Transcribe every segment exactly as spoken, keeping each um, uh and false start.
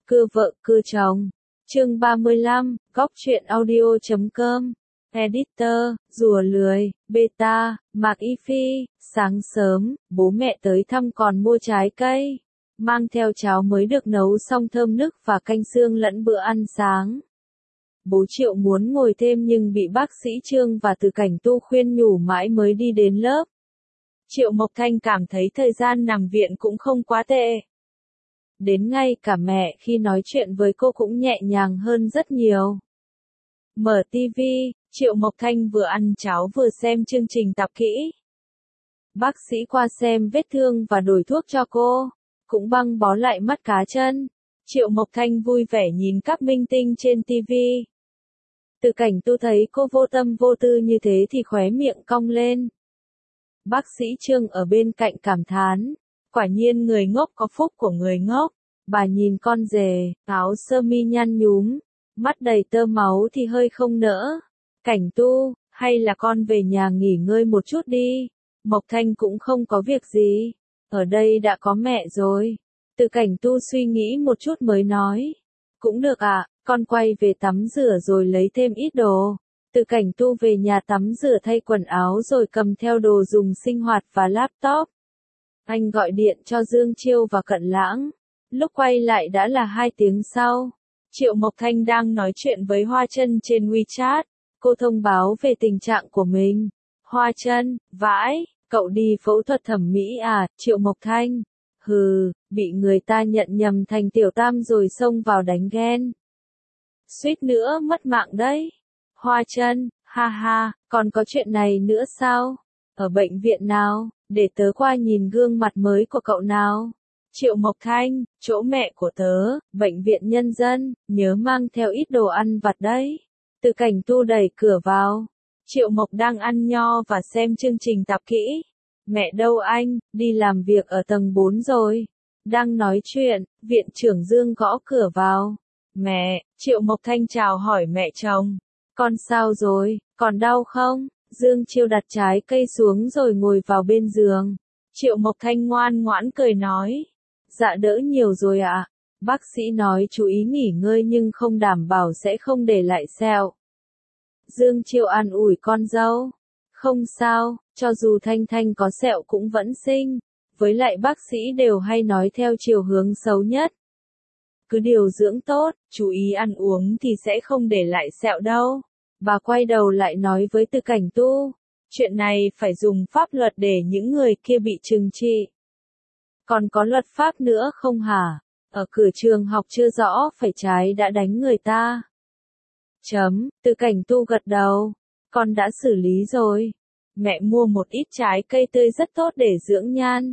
Cưa vợ cưa chồng. Chương ba mươi lăm, góc truyện audio chấm com. Editor, rùa lười, beta, Mạc Y Phi, sáng sớm, bố mẹ tới thăm còn mua trái cây. Mang theo cháo mới được nấu xong thơm nức và canh xương lẫn bữa ăn sáng. Bố Triệu muốn ngồi thêm nhưng bị bác sĩ Trương và Từ Cảnh Tu khuyên nhủ mãi mới đi đến lớp. Triệu Mộc Thanh cảm thấy thời gian nằm viện cũng không quá tệ. Đến ngay cả mẹ khi nói chuyện với cô cũng nhẹ nhàng hơn rất nhiều. Mở tivi, Triệu Mộc Thanh vừa ăn cháo vừa xem chương trình tập kỹ. Bác sĩ qua xem vết thương và đổi thuốc cho cô, cũng băng bó lại mắt cá chân. Triệu Mộc Thanh vui vẻ nhìn các minh tinh trên tivi. Từ Cảnh Tu thấy cô vô tâm vô tư như thế thì khóe miệng cong lên. Bác sĩ Trương ở bên cạnh cảm thán, quả nhiên người ngốc có phúc của người ngốc. Bà nhìn con rể, áo sơ mi nhăn nhúm, mắt đầy tơ máu thì hơi không nỡ. Cảnh Tu, hay là con về nhà nghỉ ngơi một chút đi. Mộc Thanh cũng không có việc gì, ở đây đã có mẹ rồi. Từ Cảnh Tu suy nghĩ một chút mới nói, cũng được ạ, à, con quay về tắm rửa rồi lấy thêm ít đồ. Từ Cảnh Tu về nhà tắm rửa thay quần áo rồi cầm theo đồ dùng sinh hoạt và laptop. Anh gọi điện cho Dương Chiêu và Cận Lãng. Lúc quay lại đã là hai tiếng sau. Triệu Mộc Thanh đang nói chuyện với Hoa Trân trên WeChat. Cô thông báo về tình trạng của mình. Hoa Trân, vãi, cậu đi phẫu thuật thẩm mỹ à? Triệu Mộc Thanh, hừ, bị người ta nhận nhầm thành Tiểu Tam rồi xông vào đánh ghen. Suýt nữa mất mạng đấy. Hoa Trân, ha ha, còn có chuyện này nữa sao? Ở bệnh viện nào, để tớ qua nhìn gương mặt mới của cậu nào. Triệu Mộc Thanh, chỗ mẹ của tớ, bệnh viện nhân dân, nhớ mang theo ít đồ ăn vặt đấy. Từ Cảnh Tu đẩy cửa vào. Triệu Mộc đang ăn nho và xem chương trình tập kỹ. Mẹ đâu anh, đi làm việc ở tầng bốn rồi. Đang nói chuyện, viện trưởng Dương gõ cửa vào. Mẹ, Triệu Mộc Thanh chào hỏi mẹ chồng. Con sao rồi, còn đau không? Dương Chiêu đặt trái cây xuống rồi ngồi vào bên giường. Triệu Mộc Thanh ngoan ngoãn cười nói. Dạ đỡ nhiều rồi ạ. À. Bác sĩ nói chú ý nghỉ ngơi nhưng không đảm bảo sẽ không để lại sẹo. Dương Chiêu an ủi con dâu. Không sao, cho dù Thanh Thanh có sẹo cũng vẫn xinh. Với lại bác sĩ đều hay nói theo chiều hướng xấu nhất. Cứ điều dưỡng tốt, chú ý ăn uống thì sẽ không để lại sẹo đâu. Bà quay đầu lại nói với Từ Cảnh Tu. Chuyện này phải dùng pháp luật để những người kia bị trừng trị. Còn có luật pháp nữa không hả? Ở cửa trường học chưa rõ phải trái đã đánh người ta. Chấm, Từ Cảnh Tu gật đầu. Con đã xử lý rồi. Mẹ mua một ít trái cây tươi rất tốt để dưỡng nhan.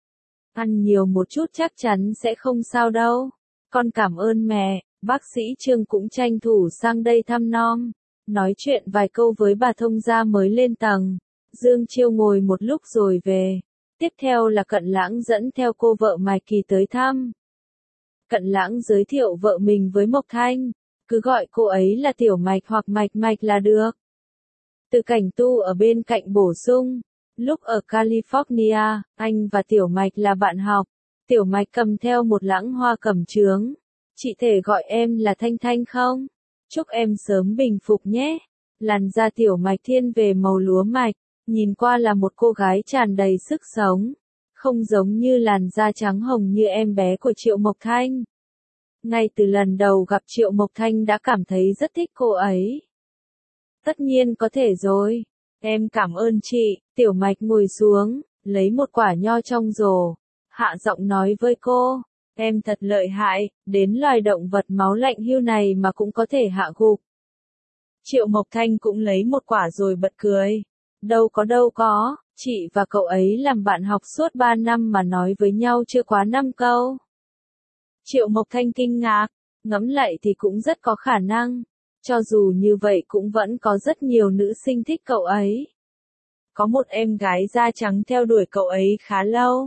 Ăn nhiều một chút chắc chắn sẽ không sao đâu. Con cảm ơn mẹ. Bác sĩ Trương cũng tranh thủ sang đây thăm nom. Nói chuyện vài câu với bà thông gia mới lên tầng. Dương Chiêu ngồi một lúc rồi về. Tiếp theo là Cận Lãng dẫn theo cô vợ Mạch Kỳ tới thăm. Cận Lãng giới thiệu vợ mình với Mộc Thanh. Cứ gọi cô ấy là Tiểu Mạch hoặc Mạch Mạch là được. Từ Cảnh Tu ở bên cạnh bổ sung. Lúc ở California, anh và Tiểu Mạch là bạn học. Tiểu Mạch cầm theo một lãng hoa cẩm chướng. Chị thể gọi em là Thanh Thanh không? Chúc em sớm bình phục nhé. Làn da Tiểu Mạch thiên về màu lúa mạch. Nhìn qua là một cô gái tràn đầy sức sống. Không giống như làn da trắng hồng như em bé của Triệu Mộc Thanh. Ngay từ lần đầu gặp Triệu Mộc Thanh đã cảm thấy rất thích cô ấy. Tất nhiên có thể rồi. Em cảm ơn chị. Tiểu Mạch ngồi xuống, lấy một quả nho trong rổ. Hạ giọng nói với cô. Em thật lợi hại, đến loài động vật máu lạnh hưu này mà cũng có thể hạ gục. Triệu Mộc Thanh cũng lấy một quả rồi bật cười. Đâu có đâu có, chị và cậu ấy làm bạn học suốt ba năm mà nói với nhau chưa quá năm câu. Triệu Mộc Thanh kinh ngạc, ngẫm lại thì cũng rất có khả năng. Cho dù như vậy cũng vẫn có rất nhiều nữ sinh thích cậu ấy. Có một em gái da trắng theo đuổi cậu ấy khá lâu.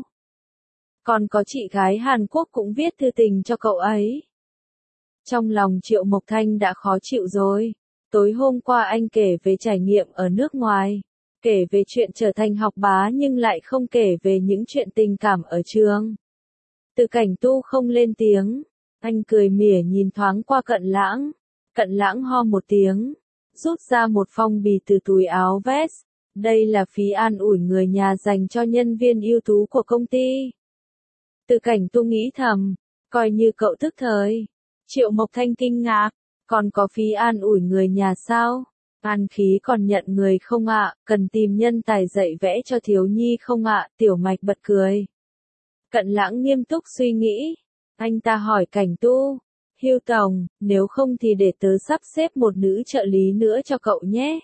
Còn có chị gái Hàn Quốc cũng viết thư tình cho cậu ấy. Trong lòng Triệu Mộc Thanh đã khó chịu rồi. Tối hôm qua anh kể về trải nghiệm ở nước ngoài. Kể về chuyện trở thành học bá nhưng lại không kể về những chuyện tình cảm ở trường. Từ Cảnh Tu không lên tiếng. Anh cười mỉa nhìn thoáng qua Cận Lãng. Cận Lãng ho một tiếng, rút ra một phong bì từ túi áo vest. Đây là phí an ủi người nhà dành cho nhân viên ưu tú của công ty. Từ Cảnh Tu nghĩ thầm, coi như cậu thức thời. Triệu Mộc Thanh kinh ngạc, còn có phí an ủi người nhà sao? An khí còn nhận người không ạ, cần tìm nhân tài dạy vẽ cho thiếu nhi không ạ? Tiểu Mạch bật cười. Cận Lãng nghiêm túc suy nghĩ. Anh ta hỏi Cảnh Tu, Hưu Tổng, nếu không thì để tớ sắp xếp một nữ trợ lý nữa cho cậu nhé.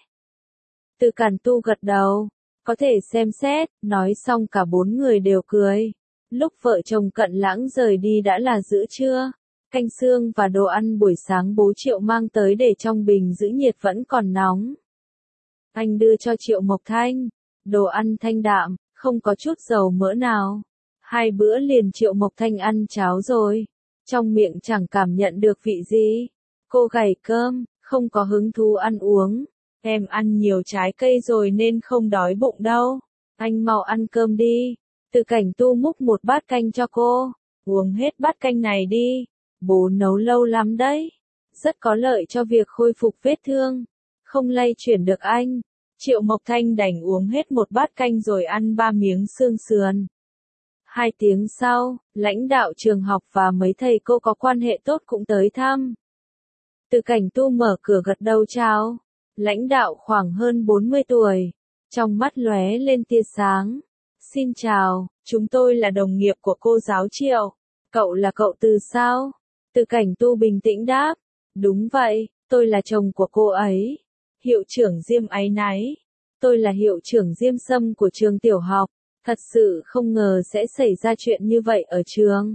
Từ Cảnh Tu gật đầu, có thể xem xét, nói xong cả bốn người đều cười. Lúc vợ chồng Cận Lãng rời đi đã là giữa trưa. Canh xương và đồ ăn buổi sáng bố Triệu mang tới để trong bình giữ nhiệt vẫn còn nóng. Anh đưa cho Triệu Mộc Thanh, đồ ăn thanh đạm, không có chút dầu mỡ nào. Hai bữa liền Triệu Mộc Thanh ăn cháo rồi, trong miệng chẳng cảm nhận được vị gì. Cô gầy cơm, không có hứng thú ăn uống. Em ăn nhiều trái cây rồi nên không đói bụng đâu. Anh mau ăn cơm đi. Từ Cảnh Tu múc một bát canh cho cô. Uống hết bát canh này đi. Bố nấu lâu lắm đấy. Rất có lợi cho việc khôi phục vết thương. Không lay chuyển được anh. Triệu Mộc Thanh đành uống hết một bát canh rồi ăn ba miếng xương sườn. Hai tiếng sau, lãnh đạo trường học và mấy thầy cô có quan hệ tốt cũng tới thăm. Từ Cảnh Tu mở cửa gật đầu chào. Lãnh đạo khoảng hơn bốn mươi tuổi. Trong mắt lóe lên tia sáng. Xin chào, chúng tôi là đồng nghiệp của cô giáo Triệu. Cậu là cậu Từ sao? Từ Cảnh Tu bình tĩnh đáp. Đúng vậy, tôi là chồng của cô ấy. Hiệu trưởng Diêm áy náy. Tôi là hiệu trưởng Diêm Sâm của trường tiểu học. Thật sự không ngờ sẽ xảy ra chuyện như vậy ở trường.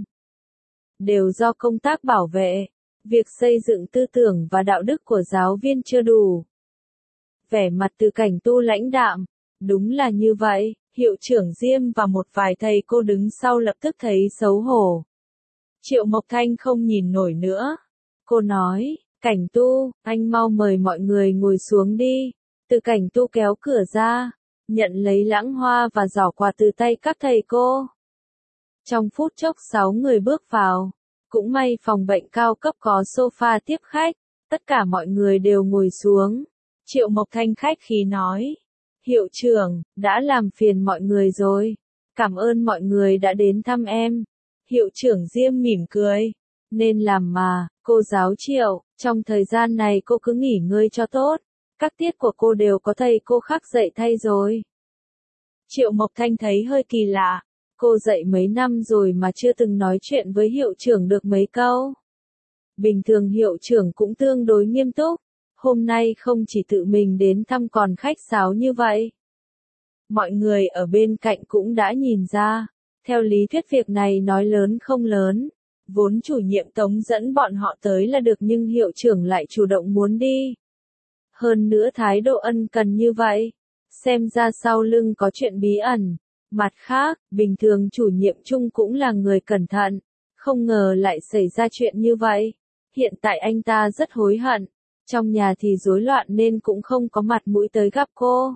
Đều do công tác bảo vệ. Việc xây dựng tư tưởng và đạo đức của giáo viên chưa đủ. Vẻ mặt Từ Cảnh Tu lãnh đạm. Đúng là như vậy, hiệu trưởng Diêm và một vài thầy cô đứng sau lập tức thấy xấu hổ. Triệu Mộc Thanh không nhìn nổi nữa. Cô nói, Cảnh Tu, anh mau mời mọi người ngồi xuống đi. Từ Cảnh Tu kéo cửa ra, nhận lấy lãng hoa và giỏ quà từ tay các thầy cô. Trong phút chốc sáu người bước vào. Cũng may phòng bệnh cao cấp có sofa tiếp khách. Tất cả mọi người đều ngồi xuống. Triệu Mộc Thanh khách khí nói. Hiệu trưởng, đã làm phiền mọi người rồi. Cảm ơn mọi người đã đến thăm em. Hiệu trưởng Diêm mỉm cười. Nên làm mà, cô giáo Triệu, trong thời gian này cô cứ nghỉ ngơi cho tốt. Các tiết của cô đều có thầy cô khác dạy thay rồi. Triệu Mộc Thanh thấy hơi kỳ lạ. Cô dạy mấy năm rồi mà chưa từng nói chuyện với hiệu trưởng được mấy câu. Bình thường hiệu trưởng cũng tương đối nghiêm túc. Hôm nay không chỉ tự mình đến thăm còn khách sáo như vậy. Mọi người ở bên cạnh cũng đã nhìn ra. Theo lý thuyết việc này nói lớn không lớn. Vốn chủ nhiệm Tống dẫn bọn họ tới là được nhưng hiệu trưởng lại chủ động muốn đi. Hơn nữa thái độ ân cần như vậy. Xem ra sau lưng có chuyện bí ẩn. Mặt khác, bình thường chủ nhiệm chung cũng là người cẩn thận. Không ngờ lại xảy ra chuyện như vậy. Hiện tại anh ta rất hối hận. Trong nhà thì rối loạn nên cũng không có mặt mũi tới gặp cô.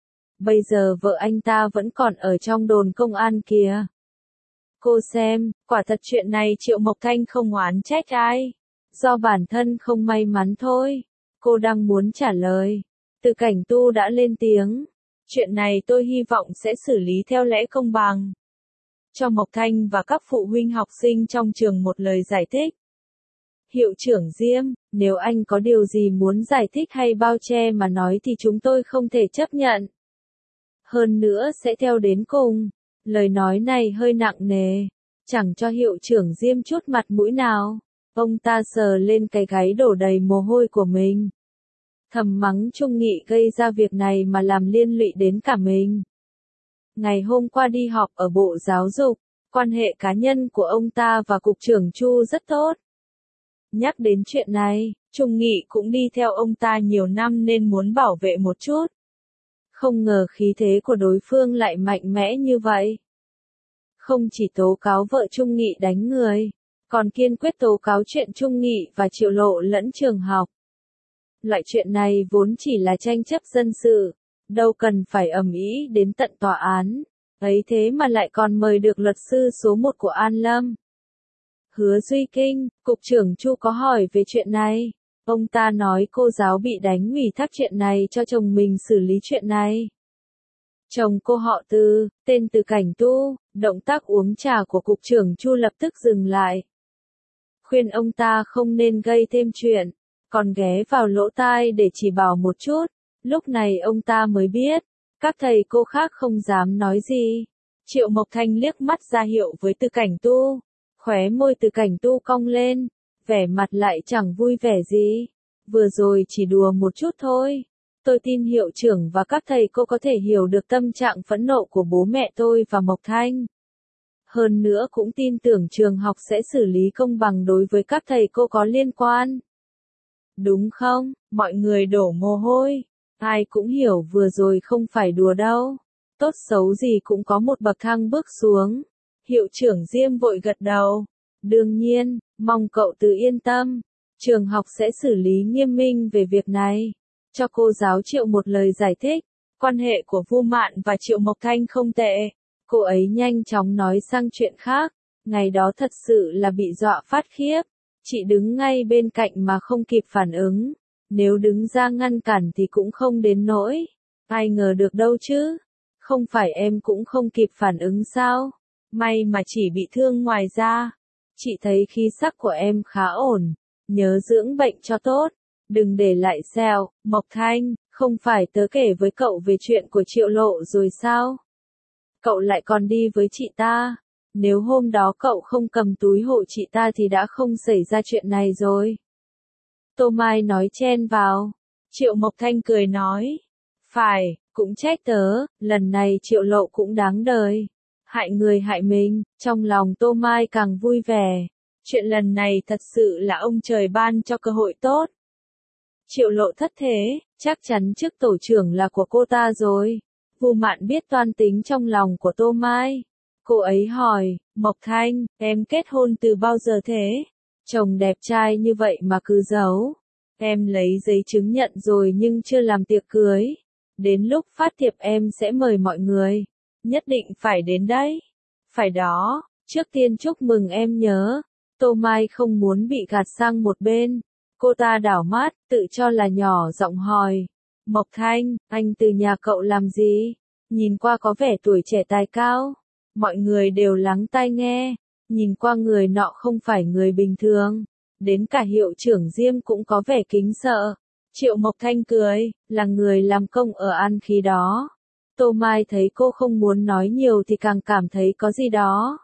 Bây giờ vợ anh ta vẫn còn ở trong đồn công an kìa. Cô xem, quả thật chuyện này Triệu Mộc Thanh không oán trách ai. Do bản thân không may mắn thôi. Cô đang muốn trả lời. Từ Cảnh Tu đã lên tiếng. Chuyện này tôi hy vọng sẽ xử lý theo lẽ công bằng. Cho Mộc Thanh và các phụ huynh học sinh trong trường một lời giải thích. Hiệu trưởng Diêm, nếu anh có điều gì muốn giải thích hay bao che mà nói thì chúng tôi không thể chấp nhận. Hơn nữa sẽ theo đến cùng. Lời nói này hơi nặng nề. Chẳng cho hiệu trưởng Diêm chút mặt mũi nào. Ông ta sờ lên cái gáy đổ đầy mồ hôi của mình. Thầm mắng Trung Nghị gây ra việc này mà làm liên lụy đến cả mình. Ngày hôm qua đi họp ở Bộ Giáo dục, quan hệ cá nhân của ông ta và Cục trưởng Chu rất tốt. Nhắc đến chuyện này, Trung Nghị cũng đi theo ông ta nhiều năm nên muốn bảo vệ một chút. Không ngờ khí thế của đối phương lại mạnh mẽ như vậy. Không chỉ tố cáo vợ Trung Nghị đánh người, còn kiên quyết tố cáo chuyện Trung Nghị và Triệu Lộ lẫn trường học. Loại chuyện này vốn chỉ là tranh chấp dân sự, đâu cần phải ầm ĩ đến tận tòa án. Ấy thế mà lại còn mời được luật sư số một của An Lâm. Hứa Duy Kinh, cục trưởng Chu có hỏi về chuyện này. Ông ta nói cô giáo bị đánh ủy thác chuyện này cho chồng mình xử lý chuyện này. Chồng cô họ Từ, tên Từ Cảnh Tu, động tác uống trà của cục trưởng Chu lập tức dừng lại. Khuyên ông ta không nên gây thêm chuyện, còn ghé vào lỗ tai để chỉ bảo một chút. Lúc này ông ta mới biết, các thầy cô khác không dám nói gì. Triệu Mộc Thanh liếc mắt ra hiệu với Từ Cảnh Tu, khóe môi Từ Cảnh Tu cong lên, vẻ mặt lại chẳng vui vẻ gì. Vừa rồi chỉ đùa một chút thôi. Tôi tin hiệu trưởng và các thầy cô có thể hiểu được tâm trạng phẫn nộ của bố mẹ tôi và Mộc Thanh. Hơn nữa cũng tin tưởng trường học sẽ xử lý công bằng đối với các thầy cô có liên quan. Đúng không? Mọi người đổ mồ hôi. Ai cũng hiểu vừa rồi không phải đùa đâu. Tốt xấu gì cũng có một bậc thang bước xuống. Hiệu trưởng Diêm vội gật đầu. Đương nhiên, mong cậu tự yên tâm. Trường học sẽ xử lý nghiêm minh về việc này. Cho cô giáo Triệu một lời giải thích. Quan hệ của Vu Mạn và Triệu Mộc Thanh không tệ. Cô ấy nhanh chóng nói sang chuyện khác. Ngày đó thật sự là bị dọa phát khiếp. Chị đứng ngay bên cạnh mà không kịp phản ứng. Nếu đứng ra ngăn cản thì cũng không đến nỗi. Ai ngờ được đâu chứ. Không phải em cũng không kịp phản ứng sao? May mà chỉ bị thương ngoài da. Chị thấy khí sắc của em khá ổn. Nhớ dưỡng bệnh cho tốt. Đừng để lại sẹo. Mộc Thanh, không phải tớ kể với cậu về chuyện của Triệu Lộ rồi sao? Cậu lại còn đi với chị ta. Nếu hôm đó cậu không cầm túi hộ chị ta thì đã không xảy ra chuyện này rồi. Tô Mai nói chen vào. Triệu Mộc Thanh cười nói. Phải, cũng trách tớ, lần này Triệu Lộ cũng đáng đời. Hại người hại mình, trong lòng Tô Mai càng vui vẻ. Chuyện lần này thật sự là ông trời ban cho cơ hội tốt. Triệu Lộ thất thế, chắc chắn chức tổ trưởng là của cô ta rồi. Vu Mạn biết toan tính trong lòng của Tô Mai. Cô ấy hỏi, Mộc Thanh, em kết hôn từ bao giờ thế? Chồng đẹp trai như vậy mà cứ giấu. Em lấy giấy chứng nhận rồi nhưng chưa làm tiệc cưới. Đến lúc phát thiệp em sẽ mời mọi người. Nhất định phải đến đấy. Phải đó, trước tiên chúc mừng em nhớ. Tô Mai không muốn bị gạt sang một bên. Cô ta đảo mắt, tự cho là nhỏ giọng hỏi. Mộc Thanh, anh từ nhà cậu làm gì? Nhìn qua có vẻ tuổi trẻ tài cao. Mọi người đều lắng tai nghe. Nhìn qua người nọ không phải người bình thường. Đến cả hiệu trưởng Diêm cũng có vẻ kính sợ. Triệu Mộc Thanh cười, là người làm công ở An Khí đó. Tô Mai thấy cô không muốn nói nhiều thì càng cảm thấy có gì đó.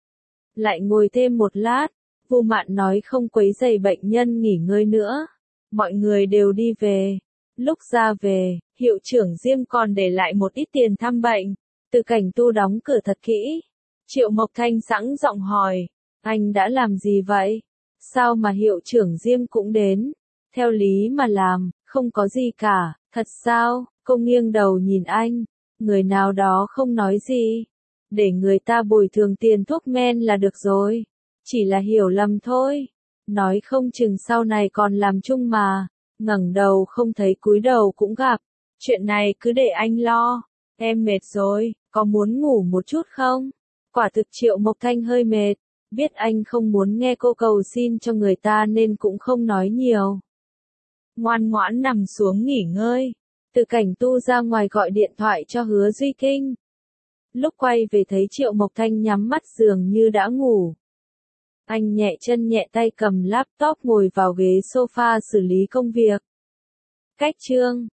Lại ngồi thêm một lát, Vu Mạn nói không quấy rầy bệnh nhân nghỉ ngơi nữa. Mọi người đều đi về. Lúc ra về, hiệu trưởng Diêm còn để lại một ít tiền thăm bệnh. Từ Cảnh Tu đóng cửa thật kỹ. Triệu Mộc Thanh sẵn giọng hỏi, anh đã làm gì vậy? Sao mà hiệu trưởng Diêm cũng đến? Theo lý mà làm, không có gì cả, thật sao? Cô nghiêng đầu nhìn anh, người nào đó không nói gì. Để người ta bồi thường tiền thuốc men là được rồi. Chỉ là hiểu lầm thôi. Nói không chừng sau này còn làm chung mà. Ngẩng đầu không thấy cúi đầu cũng gặp. Chuyện này cứ để anh lo. Em mệt rồi, có muốn ngủ một chút không? Quả thực Triệu Mộc Thanh hơi mệt. Biết anh không muốn nghe cô cầu xin cho người ta nên cũng không nói nhiều. Ngoan ngoãn nằm xuống nghỉ ngơi. Từ Cảnh Tu ra ngoài gọi điện thoại cho Hứa Duy Kinh. Lúc quay về thấy Triệu Mộc Thanh nhắm mắt dường như đã ngủ. Anh nhẹ chân nhẹ tay cầm laptop ngồi vào ghế sofa xử lý công việc. Cách chương